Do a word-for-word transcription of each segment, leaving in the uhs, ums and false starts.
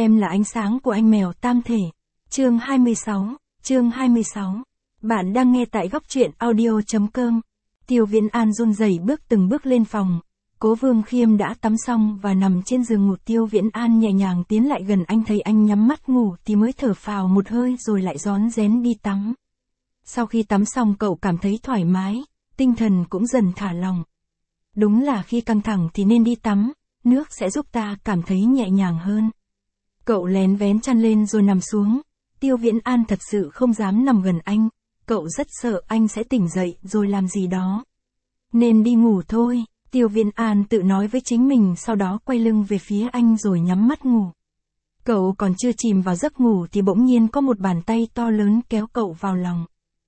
Em là ánh sáng của anh mèo tam thể. Chương hai mươi sáu, chương hai mươi sáu. Bạn đang nghe tại góc truyện audio chấm com. Tiêu Viễn An run rẩy bước từng bước lên phòng. Cố Vương Khiêm đã tắm xong và nằm trên giường ngủ. Tiêu Viễn An nhẹ nhàng tiến lại gần anh, thấy anh nhắm mắt ngủ thì mới thở phào một hơi rồi lại rón rén đi tắm. Sau khi tắm xong cậu cảm thấy thoải mái, tinh thần cũng dần thả lỏng. Đúng là khi căng thẳng thì nên đi tắm, nước sẽ giúp ta cảm thấy nhẹ nhàng hơn. Cậu lén vén chăn lên rồi nằm xuống. Tiêu Viễn An thật sự không dám nằm gần anh, cậu rất sợ anh sẽ tỉnh dậy rồi làm gì đó. Nên đi ngủ thôi, Tiêu Viễn An tự nói với chính mình, sau đó quay lưng về phía anh rồi nhắm mắt ngủ. Cậu còn chưa chìm vào giấc ngủ thì bỗng nhiên có một bàn tay to lớn kéo cậu vào lòng.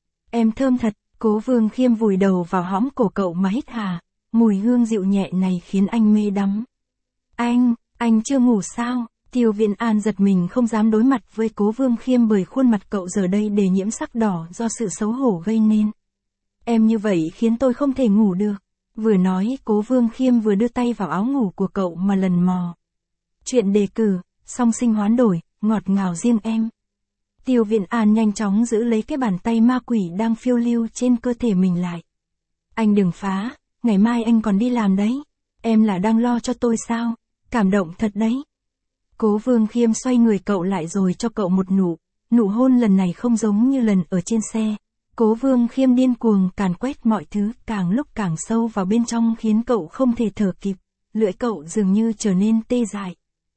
Em thơm thật. Cố Vương Khiêm vùi đầu vào hõm cổ cậu mà hít hà, mùi hương dịu nhẹ này khiến anh mê đắm. Anh, anh chưa ngủ sao? Tiêu Viễn An giật mình không dám đối mặt với Cố Vương Khiêm bởi khuôn mặt cậu giờ đây để nhiễm sắc đỏ do sự xấu hổ gây nên. Em như vậy khiến tôi không thể ngủ được. Vừa nói Cố Vương Khiêm vừa đưa tay vào áo ngủ của cậu mà lần mò. Chuyện đề cử, song sinh hoán đổi, ngọt ngào riêng em. Tiêu Viễn An nhanh chóng giữ lấy cái bàn tay ma quỷ đang phiêu lưu trên cơ thể mình lại. Anh đừng phá, ngày mai anh còn đi làm đấy. Em là đang lo cho tôi sao? Cảm động thật đấy. Cố Vương Khiêm xoay người cậu lại rồi cho cậu một nụ. Nụ hôn lần này không giống như lần ở trên xe. Cố Vương Khiêm điên cuồng càn quét mọi thứ, càng lúc càng sâu vào bên trong khiến cậu không thể thở kịp. Lưỡi cậu dường như trở nên tê dại.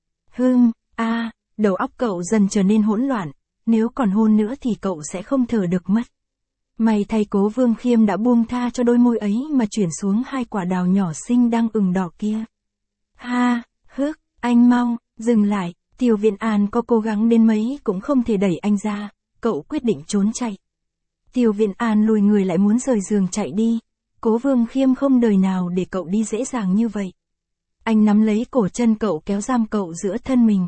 Hừm, a, à, đầu óc cậu dần trở nên hỗn loạn. Nếu còn hôn nữa thì cậu sẽ không thở được mất. May thay Cố Vương Khiêm đã buông tha cho đôi môi ấy mà chuyển xuống hai quả đào nhỏ xinh đang ửng đỏ kia. Ha, hức, anh mau, dừng lại. Tiêu Viễn An có cố gắng đến mấy cũng không thể đẩy anh ra, cậu quyết định trốn chạy. Tiêu Viễn An lùi người lại muốn rời giường chạy đi. Cố Vương Khiêm không đời nào để cậu đi dễ dàng như vậy. Anh nắm lấy cổ chân cậu kéo giam cậu giữa thân mình.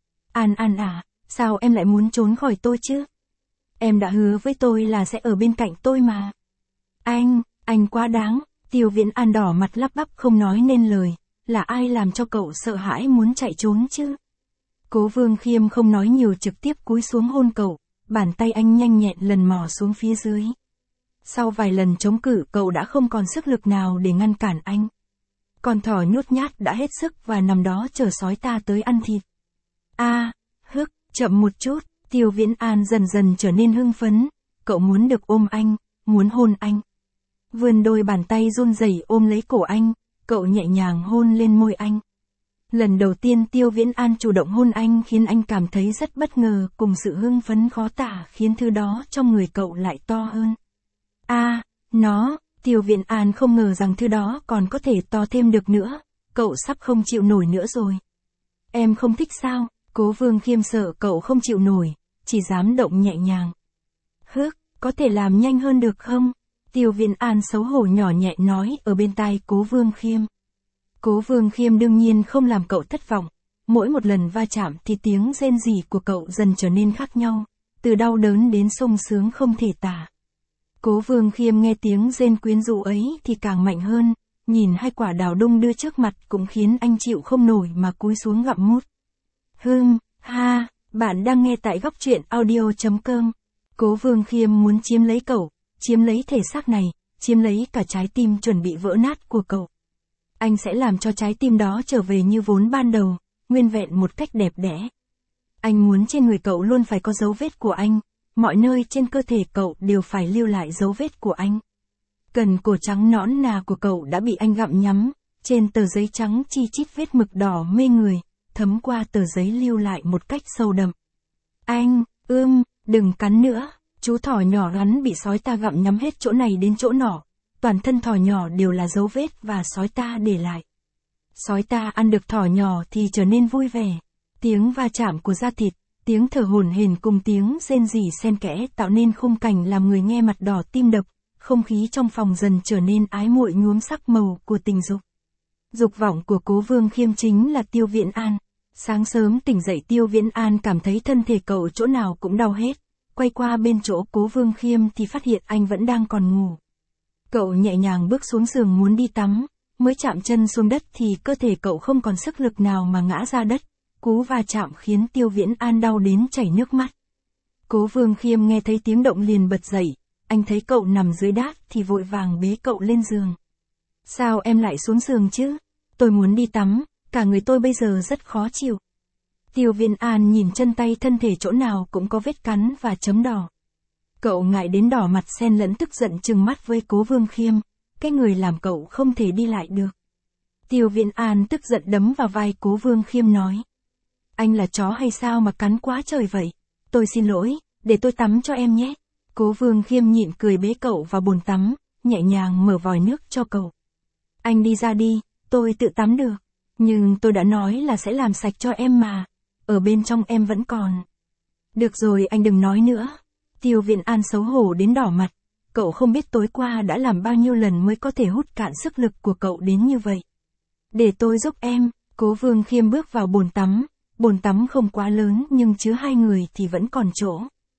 An An à, sao em lại muốn trốn khỏi tôi chứ? Em đã hứa với tôi là sẽ ở bên cạnh tôi mà. Anh, anh quá đáng. Tiêu Viễn An đỏ mặt lắp bắp không nói nên lời. Là ai làm cho cậu sợ hãi muốn chạy trốn chứ? Cố Vương Khiêm không nói nhiều, trực tiếp cúi xuống hôn cậu. Bàn tay anh nhanh nhẹn lần mò xuống phía dưới. Sau vài lần chống cự cậu đã không còn sức lực nào để ngăn cản anh. Con thỏ nhút nhát đã hết sức và nằm đó chờ sói ta tới ăn thịt. A, à, hức, chậm một chút. Tiêu Viễn An dần dần trở nên hưng phấn. Cậu muốn được ôm anh, muốn hôn anh. Vươn đôi bàn tay run rẩy ôm lấy cổ anh, cậu nhẹ nhàng hôn lên môi anh. Lần đầu tiên Tiêu Viễn An chủ động hôn anh khiến anh cảm thấy rất bất ngờ, cùng sự hưng phấn khó tả khiến thứ đó trong người cậu lại to hơn. A, à, nó, Tiêu Viễn An không ngờ rằng thứ đó còn có thể to thêm được nữa, cậu sắp không chịu nổi nữa rồi. Em không thích sao? Cố Vương Khiêm sợ cậu không chịu nổi, chỉ dám động nhẹ nhàng. Hức, có thể làm nhanh hơn được không? Tiêu Viễn An xấu hổ nhỏ nhẹ nói ở bên tai Cố Vương Khiêm. Cố Vương Khiêm đương nhiên không làm cậu thất vọng. Mỗi một lần va chạm thì tiếng rên rỉ của cậu dần trở nên khác nhau, từ đau đớn đến sung sướng không thể tả. Cố Vương Khiêm nghe tiếng rên quyến rũ ấy thì càng mạnh hơn, nhìn hai quả đào đung đưa trước mặt cũng khiến anh chịu không nổi mà cúi xuống gặm mút. Hừm, ha, bạn đang nghe tại góc truyện audio chấm com. Cố Vương Khiêm muốn chiếm lấy cậu, chiếm lấy thể xác này, chiếm lấy cả trái tim chuẩn bị vỡ nát của cậu. Anh sẽ làm cho trái tim đó trở về như vốn ban đầu, nguyên vẹn một cách đẹp đẽ. Anh muốn trên người cậu luôn phải có dấu vết của anh, mọi nơi trên cơ thể cậu đều phải lưu lại dấu vết của anh. Cần cổ trắng nõn nà của cậu đã bị anh gặm nhắm, trên tờ giấy trắng chi chít vết mực đỏ mê người, thấm qua tờ giấy lưu lại một cách sâu đậm. Anh, ưm, đừng cắn nữa, chú thỏ nhỏ rắn bị sói ta gặm nhắm hết chỗ này đến chỗ nọ. Toàn thân thỏ nhỏ đều là dấu vết và sói ta để lại. Sói ta ăn được thỏ nhỏ thì trở nên vui vẻ. Tiếng va chạm của da thịt, tiếng thở hổn hển cùng tiếng rên rỉ xen kẽ tạo nên khung cảnh làm người nghe mặt đỏ tim đập, không khí trong phòng dần trở nên ái muội nhuốm sắc màu của tình dục. Dục vọng của Cố Vương Khiêm chính là Tiêu Viễn An. Sáng sớm tỉnh dậy Tiêu Viễn An cảm thấy thân thể cậu chỗ nào cũng đau hết. Quay qua bên chỗ Cố Vương Khiêm thì phát hiện anh vẫn đang còn ngủ. Cậu nhẹ nhàng bước xuống giường muốn đi tắm, mới chạm chân xuống đất thì cơ thể cậu không còn sức lực nào mà ngã ra đất, cú va chạm khiến Tiêu Viễn An đau đến chảy nước mắt. Cố Vương Khiêm nghe thấy tiếng động liền bật dậy, anh thấy cậu nằm dưới đát thì vội vàng bế cậu lên giường. Sao em lại xuống giường chứ? Tôi muốn đi tắm, cả người tôi bây giờ rất khó chịu. Tiêu Viễn An nhìn chân tay thân thể chỗ nào cũng có vết cắn và chấm đỏ. Cậu ngại đến đỏ mặt xen lẫn tức giận trừng mắt với Cố Vương Khiêm, cái người làm cậu không thể đi lại được. Tiêu Viễn An tức giận đấm vào vai Cố Vương Khiêm nói. Anh là chó hay sao mà cắn quá trời vậy? Tôi xin lỗi, để tôi tắm cho em nhé. Cố Vương Khiêm nhịn cười bế cậu vào bồn tắm, nhẹ nhàng mở vòi nước cho cậu. Anh đi ra đi, tôi tự tắm được. Nhưng tôi đã nói là sẽ làm sạch cho em mà. Ở bên trong em vẫn còn. Được rồi, anh đừng nói nữa. Tiêu Viễn An xấu hổ đến đỏ mặt. Cậu không biết tối qua đã làm bao nhiêu lần mới có thể hút cạn sức lực của cậu đến như vậy. Để tôi giúp em. Cố Vương Khiêm bước vào bồn tắm. Bồn tắm không quá lớn nhưng chứa hai người thì vẫn còn chỗ.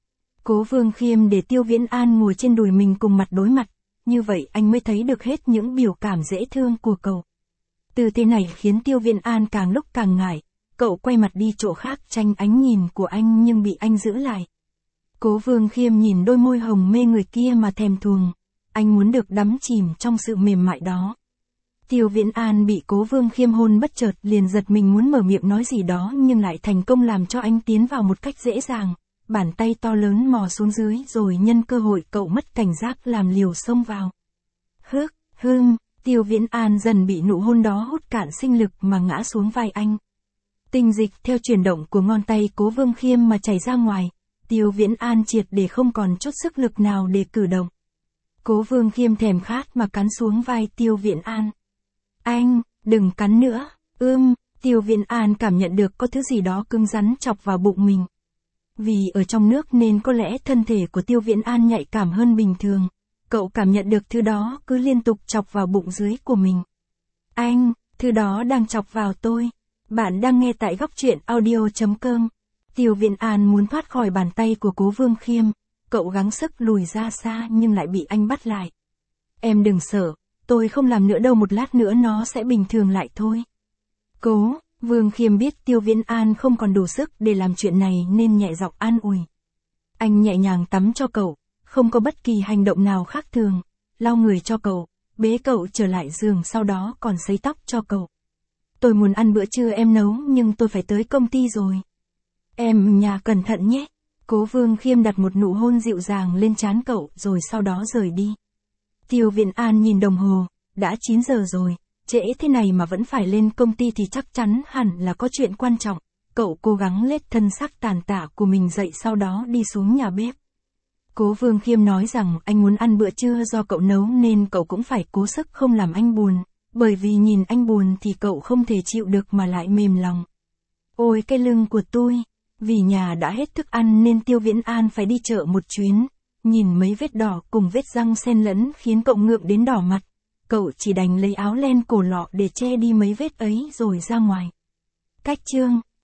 Cố Vương Khiêm để Tiêu Viễn An ngồi trên đùi mình cùng mặt đối mặt. Như vậy anh mới thấy được hết những biểu cảm dễ thương của cậu. Từ thế này khiến Tiêu Viễn An càng lúc càng ngại. Cậu quay mặt đi chỗ khác tranh ánh nhìn của anh nhưng bị anh giữ lại. Cố Vương Khiêm nhìn đôi môi hồng mê người kia mà thèm thuồng. Anh muốn được đắm chìm trong sự mềm mại đó. Tiêu Viễn An bị Cố Vương Khiêm hôn bất chợt liền giật mình muốn mở miệng nói gì đó nhưng lại thành công làm cho anh tiến vào một cách dễ dàng. Bàn tay to lớn mò xuống dưới rồi nhân cơ hội cậu mất cảnh giác làm liều xông vào. Hức, hưng, Tiêu Viễn An dần bị nụ hôn đó hút cạn sinh lực mà ngã xuống vai anh. Tinh dịch theo chuyển động của ngón tay Cố Vương Khiêm mà chảy ra ngoài. Tiêu Viễn An triệt để không còn chút sức lực nào để cử động. Cố Vương Khiêm thèm khát mà cắn xuống vai Tiêu Viễn An. Anh, đừng cắn nữa. Ưm, Tiêu Viễn An cảm nhận được có thứ gì đó cứng rắn chọc vào bụng mình. Vì ở trong nước nên có lẽ thân thể của Tiêu Viễn An nhạy cảm hơn bình thường. Cậu cảm nhận được thứ đó cứ liên tục chọc vào bụng dưới của mình. Anh, thứ đó đang chọc vào tôi. Bạn đang nghe tại góc truyện audio chấm com. Tiêu Viễn An muốn thoát khỏi bàn tay của Cố Vương Khiêm. Cậu gắng sức lùi ra xa nhưng lại bị anh bắt lại. Em đừng sợ, tôi không làm nữa đâu, một lát nữa nó sẽ bình thường lại thôi. Cố Vương Khiêm biết Tiêu Viễn An không còn đủ sức để làm chuyện này nên nhẹ giọng an ủi. Anh nhẹ nhàng tắm cho cậu, không có bất kỳ hành động nào khác thường, lau người cho cậu, bế cậu trở lại giường sau đó còn sấy tóc cho cậu. Tôi muốn ăn bữa trưa em nấu nhưng tôi phải tới công ty rồi. Em nhà cẩn thận nhé. Cố Vương Khiêm đặt một nụ hôn dịu dàng lên trán cậu rồi sau đó rời đi. Tiêu Viễn An nhìn đồng hồ, đã chín giờ rồi, trễ thế này mà vẫn phải lên công ty thì chắc chắn hẳn là có chuyện quan trọng. Cậu cố gắng lết thân xác tàn tạ của mình dậy sau đó đi xuống nhà bếp. Cố Vương Khiêm nói rằng anh muốn ăn bữa trưa do cậu nấu nên cậu cũng phải cố sức không làm anh buồn, bởi vì nhìn anh buồn thì cậu không thể chịu được mà lại mềm lòng. Ôi cái lưng của tôi, vì nhà đã hết thức ăn nên Tiêu Viễn An phải đi chợ một chuyến, nhìn mấy vết đỏ cùng vết răng xen lẫn khiến cậu ngượng đến đỏ mặt. Cậu chỉ đành lấy áo len cổ lọ để che đi mấy vết ấy rồi ra ngoài. Cách chương